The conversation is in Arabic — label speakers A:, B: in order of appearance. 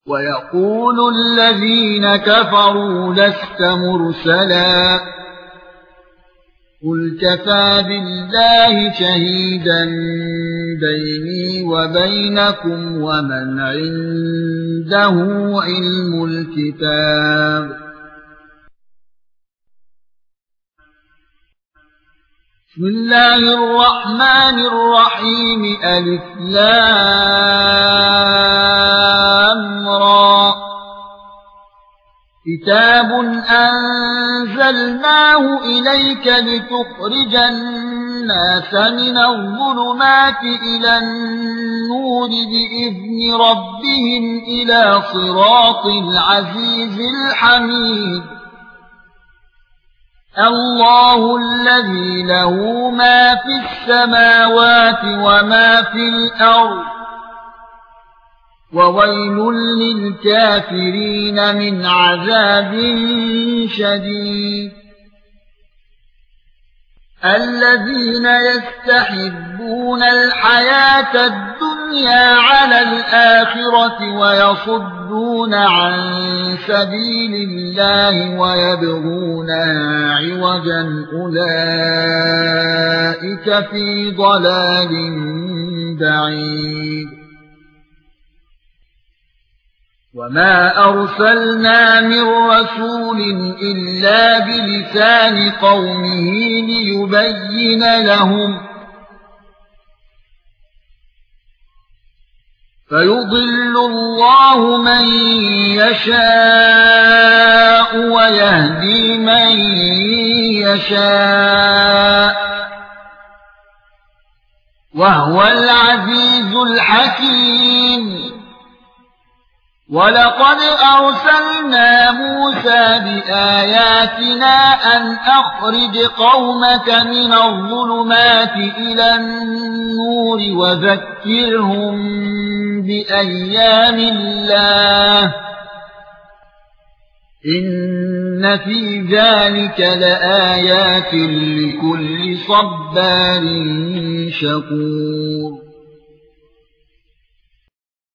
A: ويقول الذين كفروا لست مرسلا قل كفى بالله شهيدا بيني وبينكم ومن عنده علم الكتاب. بسم الله الرحمن الرحيم ألف لام را كتاب أنزلناه إليك لتخرج الناس من الظلمات إلى النور بإذن ربهم إلى صراط العزيز الحميد. الله الذي له ما في السماوات وما في الأرض وويل للكافرين من عذاب شديد. الذين يستحبون الحياة الدنيا على الآخرة ويصدون عن سبيل الله ويبغونها عوجا أولئك في ضلال بعيد. وما أرسلنا من رسول إلا بلسان قومه ليبين لهم فيضل الله من يشاء ويهدي من يشاء وهو العزيز الحكيم. ولقد أرسلنا موسى بآياتنا أن أخرج قومك من الظلمات إلى النور وذكرهم بأيام الله إن في ذلك لآيات لكل صبار شكور.